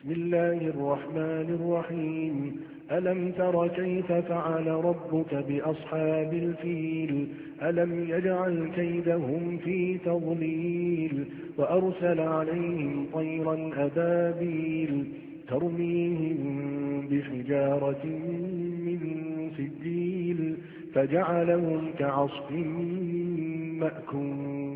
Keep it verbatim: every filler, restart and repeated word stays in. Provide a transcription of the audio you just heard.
بسم الله الرحمن الرحيم ألم تر كيف فعل ربك بأصحاب الفيل ألم يجعل كيدهم في تضليل وأرسل عليهم طيرا أبابيل ترميهم بحجارة من سجيل فجعلهم كعصف مأكول